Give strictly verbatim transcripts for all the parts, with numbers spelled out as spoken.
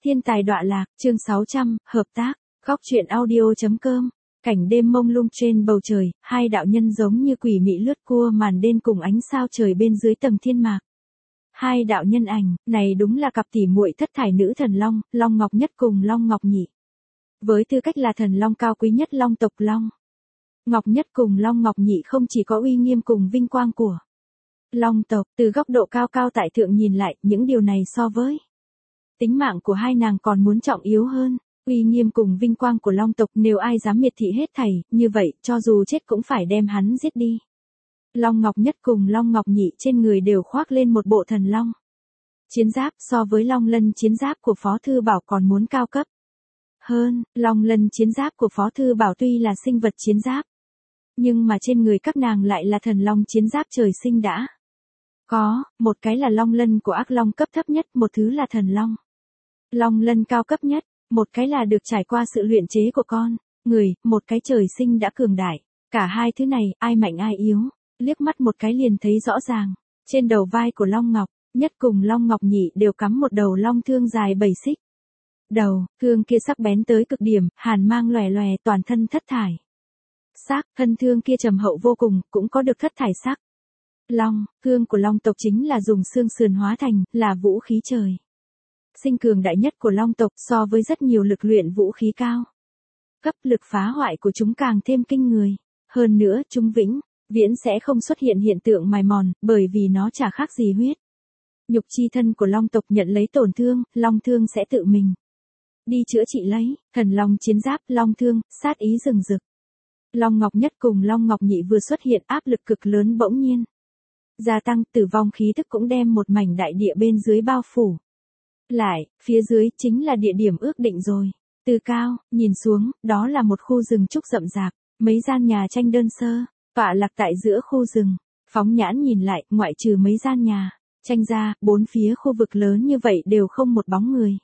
Thiên tài đọa lạc, chương sáu trăm, hợp tác, góc truyện audio.com. Cảnh đêm mông lung trên bầu trời, hai đạo nhân giống như quỷ mị lướt qua màn đêm cùng ánh sao trời bên dưới tầng thiên mạc. Hai đạo nhân ảnh, này đúng là cặp tỉ muội thất thải nữ thần Long, Long Ngọc Nhất cùng Long Ngọc Nhị. Với tư cách là thần Long cao quý nhất Long tộc Long Ngọc Nhất cùng Long Ngọc Nhị không chỉ có uy nghiêm cùng vinh quang của Long tộc, từ góc độ cao cao tại thượng nhìn lại, những điều này so với tính mạng của hai nàng còn muốn trọng yếu hơn. Uy nghiêm cùng vinh quang của Long tộc, nếu ai dám miệt thị hết thảy, như vậy, cho dù chết cũng phải đem hắn giết đi. Long Ngọc Nhất cùng Long Ngọc Nhị trên người đều khoác lên một bộ thần long chiến giáp, so với Long Lân chiến giáp của Phó Thư Bảo còn muốn cao cấp hơn. Long Lân chiến giáp của Phó Thư Bảo tuy là sinh vật chiến giáp, nhưng mà trên người các nàng lại là thần long chiến giáp trời sinh đã có, một cái là Long Lân của ác long cấp thấp nhất, một thứ là thần long Long Lân cao cấp nhất, một cái là được trải qua sự luyện chế của con người, một cái trời sinh đã cường đại. Cả hai thứ này, ai mạnh ai yếu, liếc mắt một cái liền thấy rõ ràng. Trên đầu vai của Long Ngọc Nhất cùng Long Ngọc Nhị đều cắm một đầu long thương dài bảy xích. Đầu thương kia sắc bén tới cực điểm, hàn mang lòe lòe, toàn thân thất thải sắc, thân thương kia trầm hậu vô cùng, cũng có được thất thải sắc. Long thương của Long tộc chính là dùng xương sườn hóa thành, là vũ khí trời sinh cường đại nhất của Long tộc, so với rất nhiều lực luyện vũ khí cao cấp, lực phá hoại của chúng càng thêm kinh người. Hơn nữa, chúng vĩnh viễn sẽ không xuất hiện hiện tượng mài mòn, bởi vì nó chả khác gì huyết nhục chi thân của Long tộc nhận lấy tổn thương, Long thương sẽ tự mình đi chữa trị lấy. Thần long chiến giáp, Long thương, sát ý rừng rực. Long Ngọc Nhất cùng Long Ngọc Nhị vừa xuất hiện, áp lực cực lớn bỗng nhiên gia tăng, tử vong khí tức cũng đem một mảnh đại địa bên dưới bao phủ lại, phía dưới chính là địa điểm ước định rồi. Từ cao nhìn xuống, đó là một khu rừng trúc rậm rạp, mấy gian nhà tranh đơn sơ tọa lạc tại giữa khu rừng. Phóng nhãn nhìn lại, ngoại trừ mấy gian nhà tranh ra, bốn phía khu vực lớn như vậy đều không một bóng người.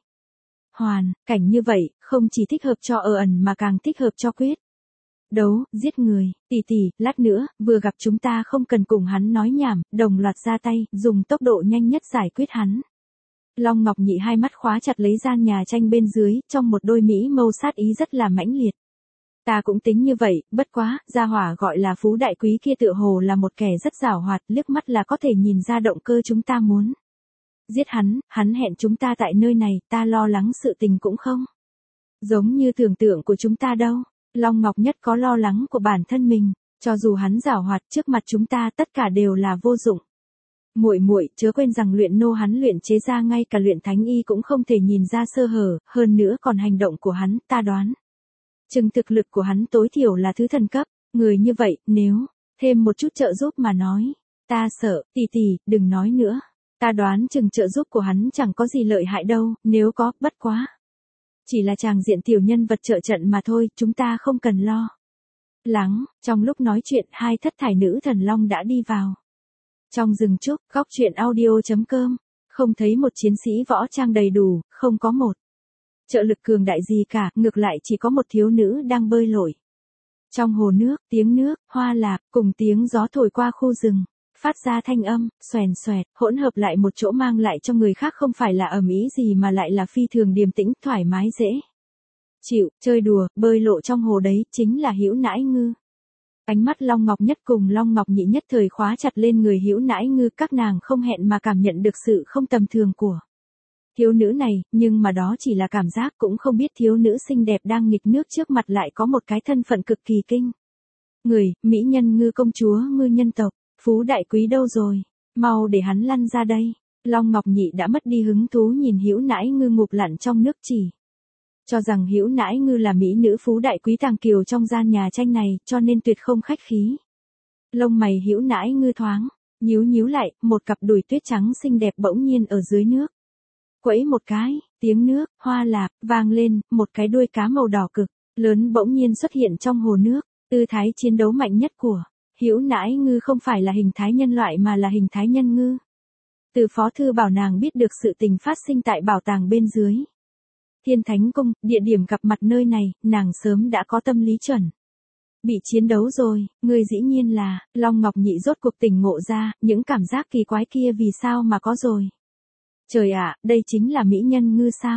Hoàn cảnh như vậy không chỉ thích hợp cho ở ẩn mà càng thích hợp cho quyết đấu, giết người. Tỷ tỷ, lát nữa vừa gặp chúng ta không cần cùng hắn nói nhảm, đồng loạt ra tay, dùng tốc độ nhanh nhất giải quyết hắn. Long Ngọc Nhị hai mắt khóa chặt lấy gian nhà tranh bên dưới, trong một đôi mỹ mâu sát ý rất là mãnh liệt. Ta cũng tính như vậy, bất quá, gia hỏa gọi là Phú Đại Quý kia tựa hồ là một kẻ rất giảo hoạt, liếc mắt là có thể nhìn ra động cơ chúng ta muốn giết hắn. Hắn hẹn chúng ta tại nơi này, ta lo lắng sự tình cũng không giống như tưởng tượng của chúng ta đâu. Long Ngọc Nhất có lo lắng của bản thân mình, cho dù hắn giảo hoạt, trước mặt chúng ta tất cả đều là vô dụng. Muội muội, chớ quên rằng luyện nô hắn luyện chế ra, ngay cả luyện thánh y cũng không thể nhìn ra sơ hở, hơn nữa còn hành động của hắn, ta đoán chừng thực lực của hắn tối thiểu là thứ thần cấp. Người như vậy, nếu thêm một chút trợ giúp mà nói, ta sợ. Tỷ tỷ, đừng nói nữa. Ta đoán chừng trợ giúp của hắn chẳng có gì lợi hại đâu, nếu có, bất quá chỉ là tràng diện tiểu nhân vật trợ trận mà thôi, chúng ta không cần lo lắng. Trong lúc nói chuyện, hai thất thải nữ thần long đã đi vào trong rừng trúc. Góc truyện audio.com. Không thấy một chiến sĩ võ trang đầy đủ, không có một trợ lực cường đại gì cả, ngược lại chỉ có một thiếu nữ đang bơi lội trong hồ nước. Tiếng nước, hoa lạp, cùng tiếng gió thổi qua khu rừng, phát ra thanh âm, xoèn xoẹt, hỗn hợp lại một chỗ, mang lại cho người khác không phải là ầm ĩ gì mà lại là phi thường điềm tĩnh, thoải mái dễ chịu. Chơi đùa, bơi lộ trong hồ đấy, chính là Hữu Nãi Ngư. Ánh mắt Long Ngọc Nhất cùng Long Ngọc Nhị nhất thời khóa chặt lên người Hữu Nãi Ngư, các nàng không hẹn mà cảm nhận được sự không tầm thường của thiếu nữ này, nhưng mà đó chỉ là cảm giác, cũng không biết thiếu nữ xinh đẹp đang nghịch nước trước mặt lại có một cái thân phận cực kỳ kinh người, mỹ nhân Ngư công chúa Ngư nhân tộc. Phú Đại Quý đâu rồi? Mau để hắn lăn ra đây. Long Ngọc Nhị đã mất đi hứng thú nhìn Hữu Nãi Ngư ngụp lặn trong nước, chỉ cho rằng Hữu Nãi Ngư là mỹ nữ Phú Đại Quý tàng kiều trong gian nhà tranh này, cho nên tuyệt không khách khí. Lông mày Hữu Nãi Ngư thoáng nhíu nhíu lại, một cặp đùi tuyết trắng xinh đẹp bỗng nhiên ở dưới nước quẫy một cái, tiếng nước, hoa lạp, vang lên, một cái đuôi cá màu đỏ cực lớn bỗng nhiên xuất hiện trong hồ nước. Tư thái chiến đấu mạnh nhất của Hữu Nãi Ngư không phải là hình thái nhân loại mà là hình thái nhân ngư. Từ Phó Thư Bảo nàng biết được sự tình phát sinh tại bảo tàng bên dưới Thiên Thánh Cung, địa điểm gặp mặt nơi này, nàng sớm đã có tâm lý chuẩn bị chiến đấu rồi. Người dĩ nhiên là Long Ngọc Nhị rốt cuộc tỉnh ngộ ra, những cảm giác kỳ quái kia vì sao mà có rồi. Trời ạ, đây chính là mỹ nhân ngư sao?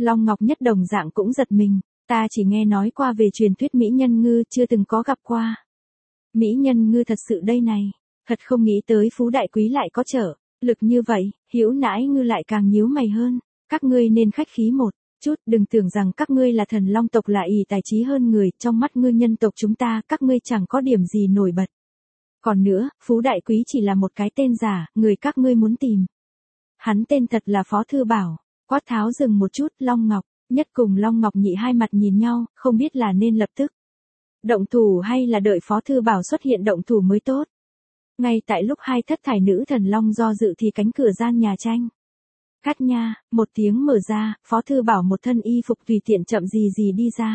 Long Ngọc Nhất đồng dạng cũng giật mình, ta chỉ nghe nói qua về truyền thuyết mỹ nhân ngư, chưa từng có gặp qua. Mỹ nhân ngư thật sự đây này, thật không nghĩ tới Phú Đại Quý lại có trở lực như vậy. Hữu Nãi Ngư lại càng nhíu mày hơn, các ngươi nên khách khí một chút, đừng tưởng rằng các ngươi là thần long tộc là ỷ tài trí hơn người, trong mắt ngươi nhân tộc chúng ta, các ngươi chẳng có điểm gì nổi bật. Còn nữa, Phú Đại Quý chỉ là một cái tên giả, người các ngươi muốn tìm. Hắn tên thật là Phó Thư Bảo. Quát Tháo dừng một chút, Long Ngọc Nhất cùng Long Ngọc Nhị hai mặt nhìn nhau, không biết là nên lập tức động thủ hay là đợi Phó Thư Bảo xuất hiện động thủ mới tốt. Ngay tại lúc hai thất thải nữ thần long do dự thì cánh cửa gian nhà tranh cắt nha, một tiếng mở ra, Phó Thư Bảo một thân y phục tùy tiện chậm gì gì đi ra.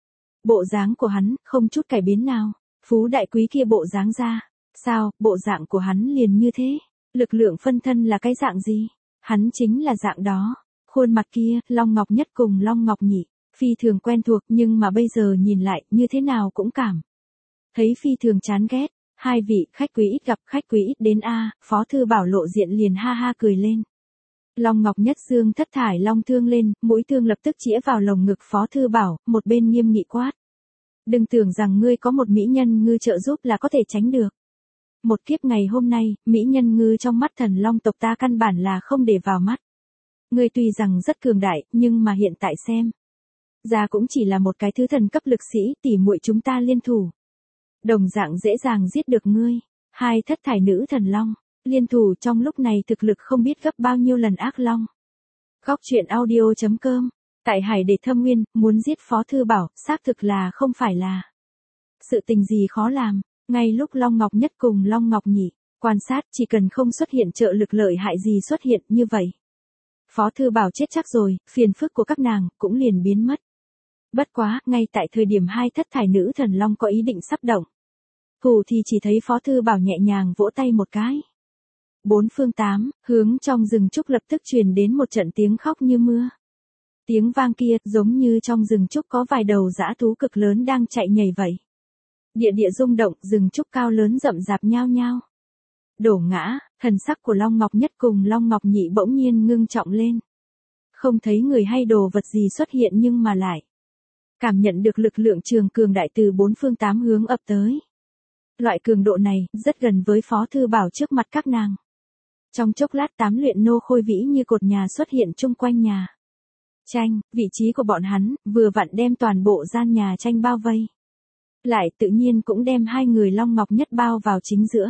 Bộ dáng của hắn, không chút cải biến nào. Phú Đại Quý kia bộ dáng ra, sao, bộ dạng của hắn liền như thế. Lực lượng phân thân là cái dạng gì? Hắn chính là dạng đó. Khuôn mặt kia, Long Ngọc Nhất cùng Long Ngọc Nhị, phi thường quen thuộc, nhưng mà bây giờ nhìn lại, như thế nào cũng cảm thấy phi thường chán ghét. Hai vị, khách quý ít gặp, khách quý ít đến a. Phó Thư Bảo lộ diện liền ha ha cười lên. Long Ngọc Nhất dương thất thải long thương lên, mũi thương lập tức chĩa vào lồng ngực Phó Thư Bảo, một bên nghiêm nghị quát. Đừng tưởng rằng ngươi có một mỹ nhân ngư trợ giúp là có thể tránh được. Một kiếp ngày hôm nay, mỹ nhân ngư trong mắt thần long tộc ta căn bản là không để vào mắt. Ngươi tuy rằng rất cường đại, nhưng mà hiện tại xem ra cũng chỉ là một cái thứ thần cấp lực sĩ, tỉ muội chúng ta liên thủ. Đồng dạng dễ dàng giết được ngươi. Hai thất thải nữ thần long, liên thủ trong lúc này thực lực không biết gấp bao nhiêu lần ác long. Góc truyện audio chấm com. Tại Hải Để Thâm Nguyên, muốn giết Phó Thư Bảo, xác thực là không phải là sự tình gì khó làm. Ngay lúc Long Ngọc Nhất cùng Long Ngọc Nhị quan sát, chỉ cần không xuất hiện trợ lực lợi hại gì xuất hiện như vậy, Phó Thư Bảo chết chắc rồi, phiền phức của các nàng cũng liền biến mất. Bất quá, ngay tại thời điểm hai thất thải nữ thần long có ý định sắp động thủ thì chỉ thấy Phó Thư Bảo nhẹ nhàng vỗ tay một cái. Bốn phương tám hướng trong rừng trúc lập tức truyền đến một trận tiếng khóc như mưa. Tiếng vang kia giống như trong rừng trúc có vài đầu dã thú cực lớn đang chạy nhảy vậy. Địa địa rung động, rừng trúc cao lớn rậm rạp nhao nhao đổ ngã. Thần sắc của Long Ngọc Nhất cùng Long Ngọc Nhị bỗng nhiên ngưng trọng lên. Không thấy người hay đồ vật gì xuất hiện nhưng mà lại cảm nhận được lực lượng trường cường đại từ bốn phương tám hướng ập tới. Loại cường độ này rất gần với Phó Thư Bảo trước mặt các nàng. Trong chốc lát tám luyện nô khôi vĩ như cột nhà xuất hiện chung quanh nhà tranh, vị trí của bọn hắn vừa vặn đem toàn bộ gian nhà tranh bao vây. Lại tự nhiên cũng đem hai người Long Ngọc Nhất bao vào chính giữa.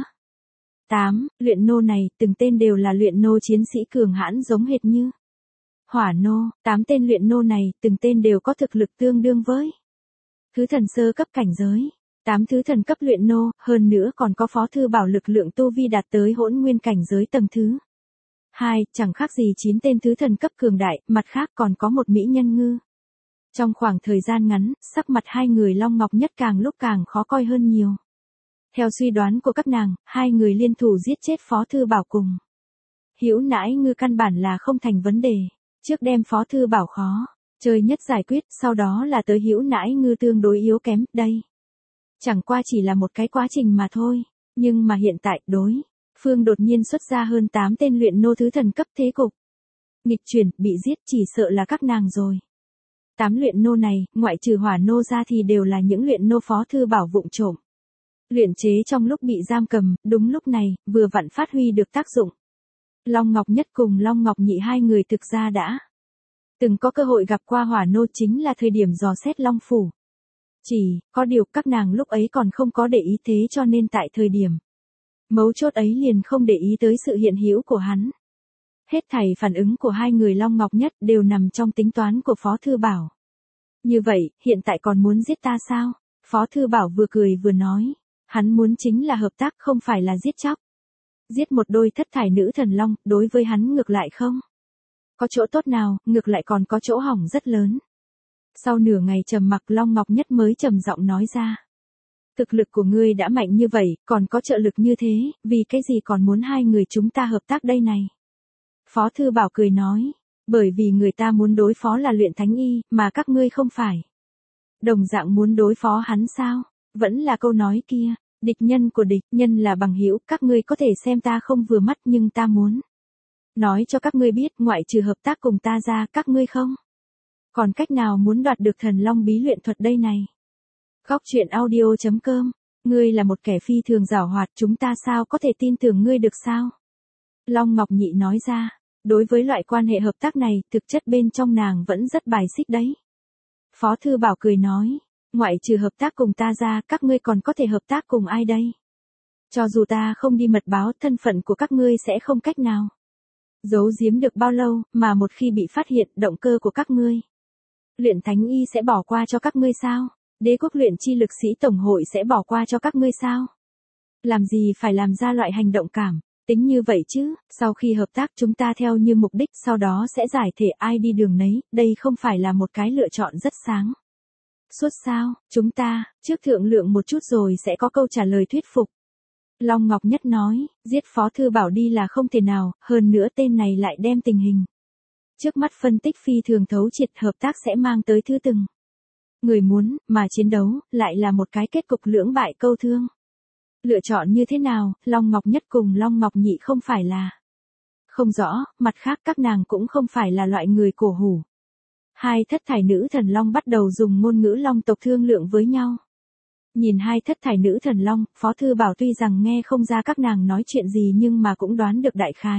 Tám luyện nô này, từng tên đều là luyện nô chiến sĩ cường hãn giống hệt như hỏa nô. Tám tên luyện nô này, từng tên đều có thực lực tương đương với thứ thần sơ cấp cảnh giới. Tám thứ thần cấp luyện nô, hơn nữa còn có Phó Thư Bảo lực lượng tu vi đạt tới hỗn nguyên cảnh giới tầng thứ hai, chẳng khác gì chín tên thứ thần cấp cường đại, mặt khác còn có một mỹ nhân ngư. Trong khoảng thời gian ngắn, sắc mặt hai người Long Ngọc Nhất càng lúc càng khó coi hơn nhiều. Theo suy đoán của các nàng, hai người liên thủ giết chết Phó Thư Bảo cùng Hữu Nãi Ngư căn bản là không thành vấn đề. Trước đem Phó Thư Bảo khó chơi nhất giải quyết, sau đó là tới Hữu Nãi Ngư tương đối yếu kém, đây chẳng qua chỉ là một cái quá trình mà thôi. Nhưng mà hiện tại, đối phương đột nhiên xuất ra hơn tám tên luyện nô thứ thần cấp, thế cục nghịch chuyển, bị giết chỉ sợ là các nàng rồi. Tám luyện nô này, ngoại trừ hỏa nô ra thì đều là những luyện nô Phó Thư Bảo vụng trộm luyện chế trong lúc bị giam cầm, đúng lúc này, vừa vặn phát huy được tác dụng. Long Ngọc Nhất cùng Long Ngọc Nhị hai người thực ra đã từng có cơ hội gặp qua hỏa nô, chính là thời điểm dò xét Long Phủ. Chỉ, có điều các nàng lúc ấy còn không có để ý, thế cho nên tại thời điểm mấu chốt ấy liền không để ý tới sự hiện hữu của hắn. Hết thảy phản ứng của hai người Long Ngọc Nhất đều nằm trong tính toán của Phó Thư Bảo. Như vậy, hiện tại còn muốn giết ta sao? Phó Thư Bảo vừa cười vừa nói. Hắn muốn chính là hợp tác, không phải là giết chóc. Giết một đôi thất thải nữ thần long, đối với hắn ngược lại không có chỗ tốt nào, ngược lại còn có chỗ hỏng rất lớn. Sau nửa ngày trầm mặc, Long Ngọc Nhất mới trầm giọng nói ra. Thực lực của ngươi đã mạnh như vậy, còn có trợ lực như thế, vì cái gì còn muốn hai người chúng ta hợp tác đây này? Phó Thư Bảo cười nói, bởi vì người ta muốn đối phó là luyện thánh y, mà các ngươi không phải đồng dạng muốn đối phó hắn sao? Vẫn là câu nói kia, địch nhân của địch nhân là bằng hữu, các ngươi có thể xem ta không vừa mắt nhưng ta muốn nói cho các ngươi biết, ngoại trừ hợp tác cùng ta ra, các ngươi không Còn cách nào muốn đoạt được thần long bí luyện thuật đây này? Góc truyện audio.com, ngươi là một kẻ phi thường giảo hoạt, chúng ta sao có thể tin tưởng ngươi được sao? Long Ngọc Nhị nói ra, đối với loại quan hệ hợp tác này, thực chất bên trong nàng vẫn rất bài xích đấy. Phó Thư Bảo cười nói, ngoại trừ hợp tác cùng ta ra, các ngươi còn có thể hợp tác cùng ai đây? Cho dù ta không đi mật báo, thân phận của các ngươi sẽ không cách nào giấu giếm được bao lâu, mà một khi bị phát hiện động cơ của các ngươi, luyện thánh y sẽ bỏ qua cho các ngươi sao? Đế quốc luyện chi lực sĩ tổng hội sẽ bỏ qua cho các ngươi sao? Làm gì phải làm ra loại hành động cảm tính như vậy chứ? Sau khi hợp tác chúng ta theo như mục đích, sau đó sẽ giải thể ai đi đường nấy, đây không phải là một cái lựa chọn rất sáng suốt sao? Chúng ta, trước thượng lượng một chút rồi sẽ có câu trả lời thuyết phục. Long Ngọc Nhất nói, giết Phó Thư Bảo đi là không thể nào, hơn nữa tên này lại đem tình hình trước mắt phân tích phi thường thấu triệt, hợp tác sẽ mang tới thứ từng người muốn, mà chiến đấu, lại là một cái kết cục lưỡng bại câu thương. Lựa chọn như thế nào, Long Ngọc Nhất cùng Long Ngọc Nhị không phải là không rõ, mặt khác các nàng cũng không phải là loại người cổ hủ. Hai thất thải nữ thần long bắt đầu dùng ngôn ngữ long tộc thương lượng với nhau. Nhìn hai thất thải nữ thần long, Phó Thư Bảo tuy rằng nghe không ra các nàng nói chuyện gì nhưng mà cũng đoán được đại khái.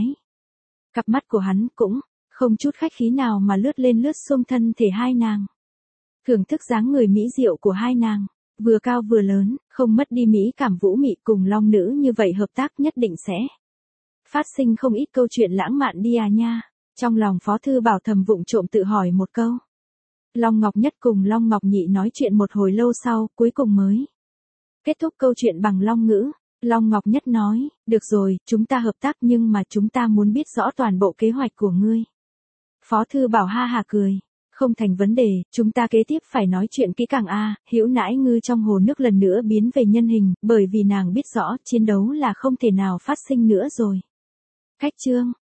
Cặp mắt của hắn cũng không chút khách khí nào mà lướt lên lướt xung thân thể hai nàng. Thưởng thức dáng người mỹ diệu của hai nàng, vừa cao vừa lớn, không mất đi mỹ cảm vũ mị, cùng long nữ như vậy hợp tác nhất định sẽ phát sinh không ít câu chuyện lãng mạn đi à nha. Trong lòng Phó Thư Bảo thầm vụng trộm tự hỏi một câu. Long Ngọc Nhất cùng Long Ngọc Nhị nói chuyện một hồi lâu sau, cuối cùng mới kết thúc câu chuyện bằng long ngữ. Long Ngọc Nhất nói, được rồi, chúng ta hợp tác nhưng mà chúng ta muốn biết rõ toàn bộ kế hoạch của ngươi. Phó Thư Bảo ha hà cười, không thành vấn đề, chúng ta kế tiếp phải nói chuyện kỹ càng a. Hữu Nãi Ngư trong hồ nước lần nữa biến về nhân hình, bởi vì nàng biết rõ chiến đấu là không thể nào phát sinh nữa rồi. Khách chương